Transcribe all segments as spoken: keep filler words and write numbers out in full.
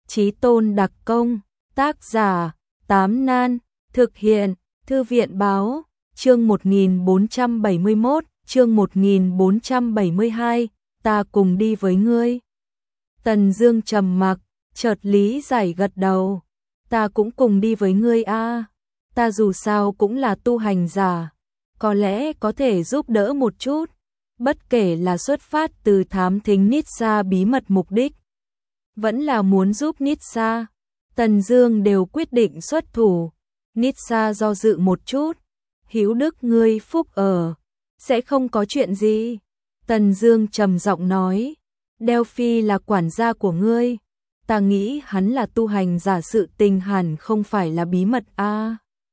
Chí tôn đặc công, tác giả, Tám Nan, thực hiện, Thư viện báo, chương một nghìn bốn trăm bảy mươi mốt, chương một nghìn bốn trăm bảy mươi hai, ta cùng đi với ngươi. Tần Dương trầm mặc, chợt lý giải gật đầu, ta cũng cùng đi với ngươi a, ta dù sao cũng là tu hành giả, có lẽ có thể giúp đỡ một chút, bất kể là xuất phát từ thám thính Nitsa bí mật mục đích, vẫn là muốn giúp Nitsa, Tần Dương đều quyết định xuất thủ. Nitsa do dự một chút, hữu đức ngươi phúc ở, sẽ không có chuyện gì. Tần Dương trầm giọng nói, Delphi là quản gia của ngươi, ta nghĩ hắn là tu hành giả, sự tình hẳn không phải là bí mật a. À.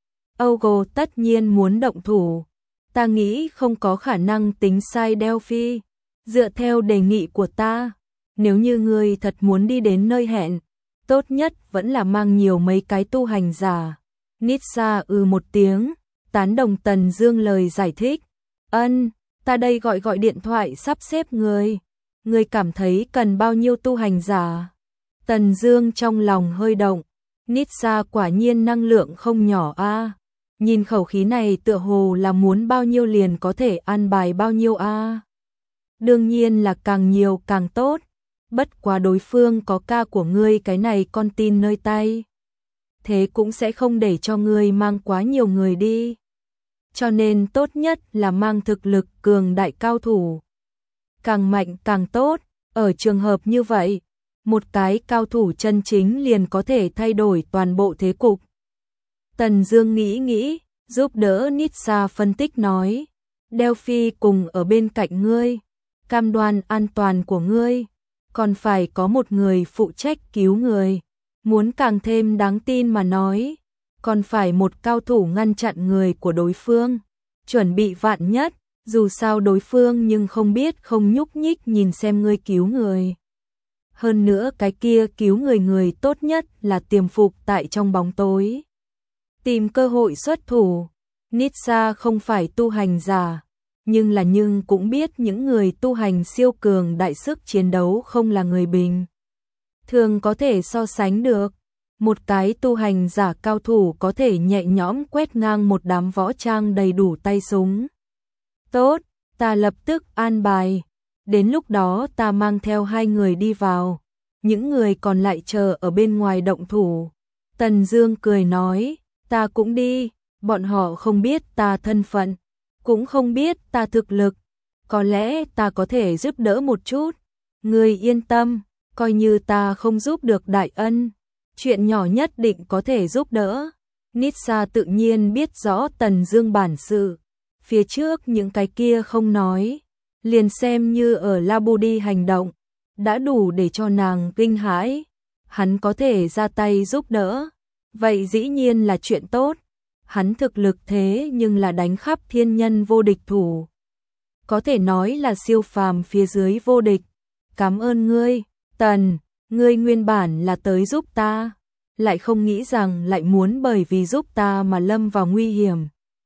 Ogo tất nhiên muốn động thủ, ta nghĩ không có khả năng tính sai Delphi, dựa theo đề nghị của ta, nếu như ngươi thật muốn đi đến nơi hẹn, tốt nhất vẫn là mang nhiều mấy cái tu hành giả. Nitsa ư một tiếng, tán đồng Tần Dương lời giải thích. Ân, ta đây gọi gọi điện thoại sắp xếp người. Người cảm thấy cần bao nhiêu tu hành giả? Tần Dương trong lòng hơi động. Nitsa quả nhiên năng lượng không nhỏ a. À. Nhìn khẩu khí này tựa hồ là muốn bao nhiêu liền có thể an bài bao nhiêu a. À. Đương nhiên là càng nhiều càng tốt. Bất quá đối phương có ca của ngươi cái này con tin nơi tay, thế cũng sẽ không để cho ngươi mang quá nhiều người đi. Cho nên tốt nhất là mang thực lực cường đại cao thủ. Càng mạnh càng tốt, ở trường hợp như vậy, một cái cao thủ chân chính liền có thể thay đổi toàn bộ thế cục. Tần Dương nghĩ nghĩ, giúp đỡ Nitsa phân tích nói, Delphi cùng ở bên cạnh ngươi, cam đoan an toàn của ngươi, còn phải có một người phụ trách cứu người. Muốn càng thêm đáng tin mà nói, còn phải một cao thủ ngăn chặn người của đối phương, chuẩn bị vạn nhất, dù sao đối phương nhưng không biết không nhúc nhích nhìn xem ngươi cứu người. Hơn nữa cái kia cứu người người tốt nhất là tiềm phục tại trong bóng tối, tìm cơ hội xuất thủ. Nitsa không phải tu hành giả, nhưng là nhưng cũng biết những người tu hành siêu cường đại sức chiến đấu không là người bình thường có thể so sánh được. Một cái tu hành giả cao thủ có thể nhẹ nhõm quét ngang một đám võ trang đầy đủ tay súng. Tốt, ta lập tức an bài. Đến lúc đó ta mang theo hai người đi vào, những người còn lại chờ ở bên ngoài động thủ. Tần Dương cười nói, ta cũng đi, bọn họ không biết ta thân phận, cũng không biết ta thực lực, có lẽ ta có thể giúp đỡ một chút. Ngươi yên tâm, coi như ta không giúp được đại ân, chuyện nhỏ nhất định có thể giúp đỡ. Nitsa tự nhiên biết rõ Tần Dương bản sự, phía trước những cái kia không nói, liền xem như ở Labudi hành động, đã đủ để cho nàng kinh hãi. Hắn có thể ra tay giúp đỡ, vậy dĩ nhiên là chuyện tốt. Hắn thực lực thế nhưng là đánh khắp thiên nhân vô địch thủ, có thể nói là siêu phàm phía dưới vô địch. Cảm ơn ngươi, Tần, ngươi nguyên bản là tới giúp ta, lại không nghĩ rằng lại muốn bởi vì giúp ta mà lâm vào nguy hiểm.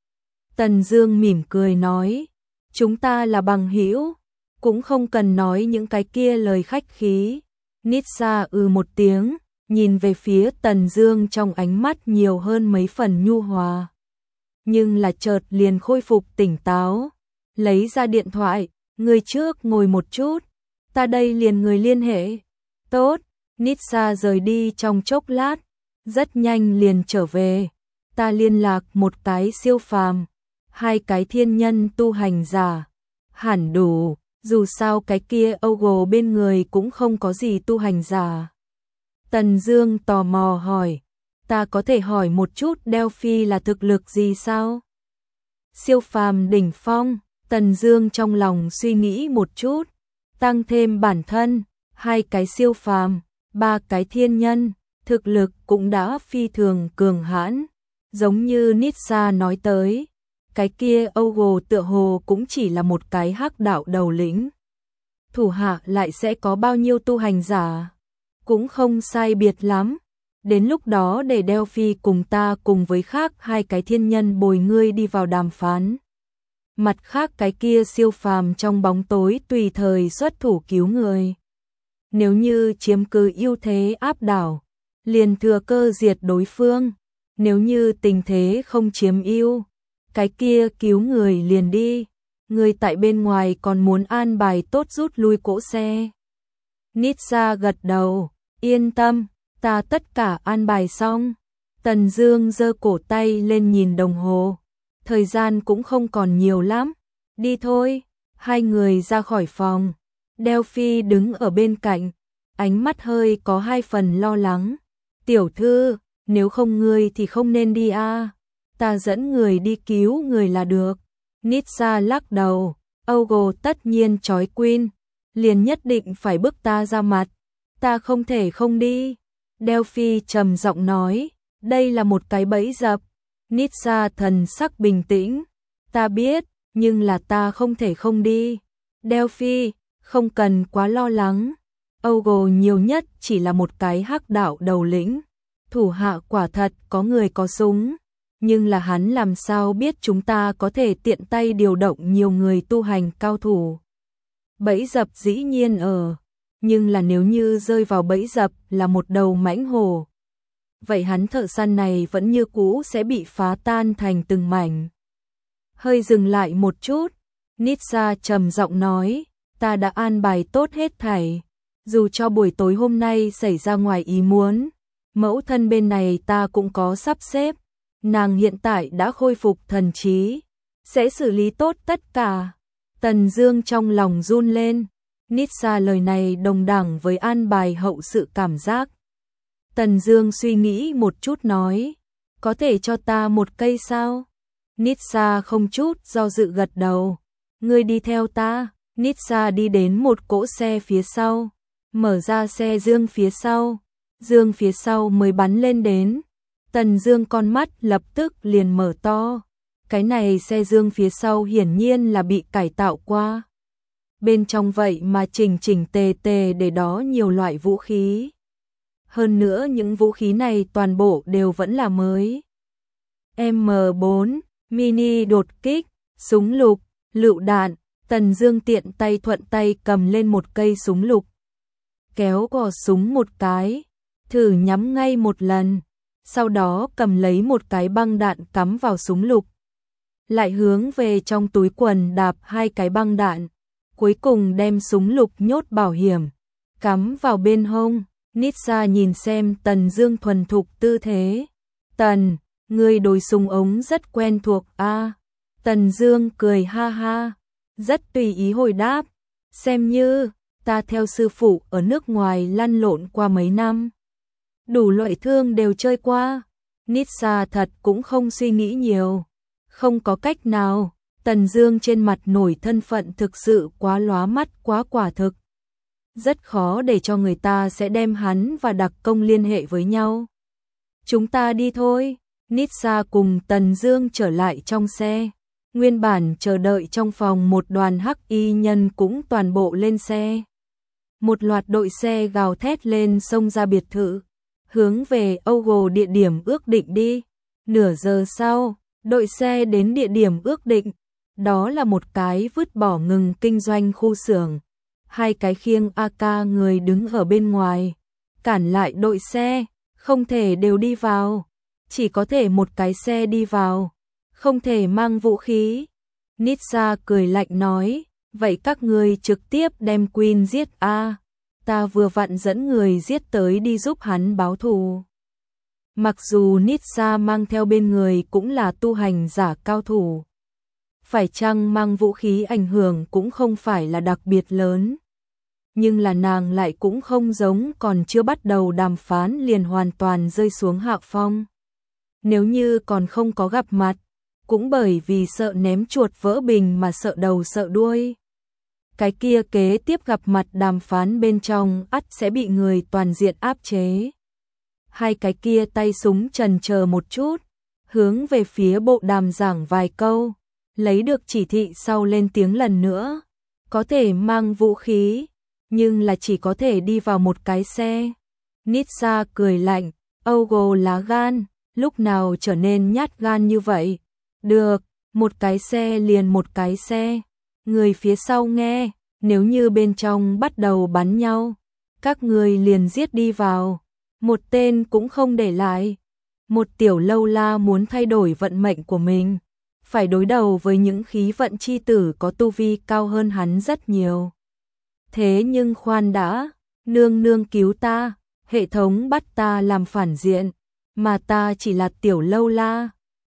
Tần Dương mỉm cười nói, chúng ta là bằng hữu, cũng không cần nói những cái kia lời khách khí. Nitsa ư một tiếng, nhìn về phía Tần Dương trong ánh mắt nhiều hơn mấy phần nhu hòa, nhưng là chợt liền khôi phục tỉnh táo, lấy ra điện thoại, ngươi trước ngồi một chút, ta đây liền người liên hệ. Tốt. Nitsa rời đi trong chốc lát, rất nhanh liền trở về. Ta liên lạc một cái siêu phàm, hai cái thiên nhân tu hành giả, hẳn đủ, dù sao cái kia Ogo bên người cũng không có gì tu hành giả. Tần Dương tò mò hỏi, ta có thể hỏi một chút Delphi là thực lực gì sao? Siêu phàm đỉnh phong. Tần Dương trong lòng suy nghĩ một chút, tăng thêm bản thân, hai cái siêu phàm, ba cái thiên nhân, thực lực cũng đã phi thường cường hãn, giống như Nitsa nói tới, cái kia Ogo tựa hồ cũng chỉ là một cái hắc đạo đầu lĩnh. Thủ hạ lại sẽ có bao nhiêu tu hành giả? Cũng không sai biệt lắm. Đến lúc đó để Delphi cùng ta cùng với khác hai cái thiên nhân bồi ngươi đi vào đàm phán. Mặt khác cái kia siêu phàm trong bóng tối tùy thời xuất thủ cứu người. nếu như chiếm cứ ưu thế áp đảo, liền thừa cơ diệt đối phương, nếu như tình thế không chiếm ưu, cái kia cứu người liền đi, người tại bên ngoài còn muốn an bài tốt rút lui cỗ xe. Nitsa gật đầu, yên tâm, ta tất cả an bài xong. Tần Dương giơ cổ tay lên nhìn đồng hồ, thời gian cũng không còn nhiều lắm, đi thôi. Hai người ra khỏi phòng, Delphi đứng ở bên cạnh, ánh mắt hơi có hai phần lo lắng. Tiểu thư, nếu không ngươi thì không nên đi a, à. Ta dẫn người đi cứu người là được. Nitsa lắc đầu, Ogo tất nhiên chói Queen, liền nhất định phải bức ta ra mặt, ta không thể không đi. Delphi trầm giọng nói, đây là một cái bẫy dập. Nitsa thần sắc bình tĩnh, ta biết, nhưng là ta không thể không đi. Delphi, không cần quá lo lắng. Ogo nhiều nhất chỉ là một cái hắc đạo đầu lĩnh, thủ hạ quả thật có người có súng, nhưng là hắn làm sao biết chúng ta có thể tiện tay điều động nhiều người tu hành cao thủ. Bẫy dập dĩ nhiên ở, nhưng là nếu như rơi vào bẫy dập là một đầu mãnh hổ, vậy hắn thợ săn này vẫn như cũ sẽ bị phá tan thành từng mảnh. Hơi dừng lại một chút, Nitsa trầm giọng nói, ta đã an bài tốt hết thảy, dù cho buổi tối hôm nay xảy ra ngoài ý muốn, mẫu thân bên này ta cũng có sắp xếp, nàng hiện tại đã khôi phục thần trí, sẽ xử lý tốt tất cả. Tần Dương trong lòng run lên, Nitsa lời này đồng đẳng với an bài hậu sự cảm giác. Tần Dương suy nghĩ một chút nói, có thể cho ta một cây sao? Nitsa không chút do dự gật đầu, ngươi đi theo ta. Nitsa đi đến một cỗ xe phía sau, mở ra xe dương phía sau, dương phía sau mới bắn lên đến. Tần Dương con mắt lập tức liền mở to, cái này xe dương phía sau hiển nhiên là bị cải tạo qua. Bên trong vậy mà chỉnh chỉnh tề tề để đó nhiều loại vũ khí. Hơn nữa những vũ khí này toàn bộ đều vẫn là mới. M bốn, mini đột kích, súng lục, lựu đạn. Tần Dương tiện tay thuận tay cầm lên một cây súng lục, kéo cò súng một cái, thử nhắm ngay một lần, sau đó cầm lấy một cái băng đạn cắm vào súng lục, lại hướng về trong túi quần đạp hai cái băng đạn, cuối cùng đem súng lục nhốt bảo hiểm, cắm vào bên hông. Nitsa nhìn xem Tần Dương thuần thục tư thế, Tần, ngươi đối súng ống rất quen thuộc a. À. Tần Dương cười ha ha, rất tùy ý hồi đáp, xem như, ta theo sư phụ ở nước ngoài lăn lộn qua mấy năm, đủ loại thương đều chơi qua. Nitsa thật cũng không suy nghĩ nhiều, không có cách nào, Tần Dương trên mặt nổi thân phận thực sự quá lóa mắt quá quả thực. Rất khó để cho người ta sẽ đem hắn và đặc công liên hệ với nhau. Chúng ta đi thôi. Nitsa cùng Tần Dương trở lại trong xe. Nguyên bản chờ đợi trong phòng một đoàn hắc y nhân cũng toàn bộ lên xe. Một loạt đội xe gào thét lên xông ra biệt thự, hướng về Ogo địa điểm ước định đi. Nửa giờ sau, đội xe đến địa điểm ước định, đó là một cái vứt bỏ ngừng kinh doanh khu xưởng. Hai cái khiêng a ca người đứng ở bên ngoài, cản lại đội xe, không thể đều đi vào, chỉ có thể một cái xe đi vào, không thể mang vũ khí. Nitsa cười lạnh nói, vậy các ngươi trực tiếp đem Queen giết a, à, ta vừa vặn dẫn người giết tới đi giúp hắn báo thù. Mặc dù Nitsa mang theo bên người cũng là tu hành giả cao thủ, phải chăng mang vũ khí ảnh hưởng cũng không phải là đặc biệt lớn. Nhưng là nàng lại cũng không giống còn chưa bắt đầu đàm phán liền hoàn toàn rơi xuống hạ phong. Nếu như còn không có gặp mặt, cũng bởi vì sợ ném chuột vỡ bình mà sợ đầu sợ đuôi. Cái kia kế tiếp gặp mặt đàm phán bên trong ắt sẽ bị người toàn diện áp chế. Hai cái kia tay súng chần chờ một chút, hướng về phía bộ đàm giảng vài câu, lấy được chỉ thị sau lên tiếng lần nữa. Có thể mang vũ khí, nhưng là chỉ có thể đi vào một cái xe. Nitsa cười lạnh, Ogo lá gan, lúc nào trở nên nhát gan như vậy? Được, một cái xe liền một cái xe. Người phía sau nghe, nếu như bên trong bắt đầu bắn nhau, các ngươi liền giết đi vào, một tên cũng không để lại. Một tiểu lâu la muốn thay đổi vận mệnh của mình, phải đối đầu với những khí vận chi tử có tu vi cao hơn hắn rất nhiều. Thế nhưng khoan đã, nương nương cứu ta, hệ thống bắt ta làm phản diện, mà ta chỉ là tiểu lâu la,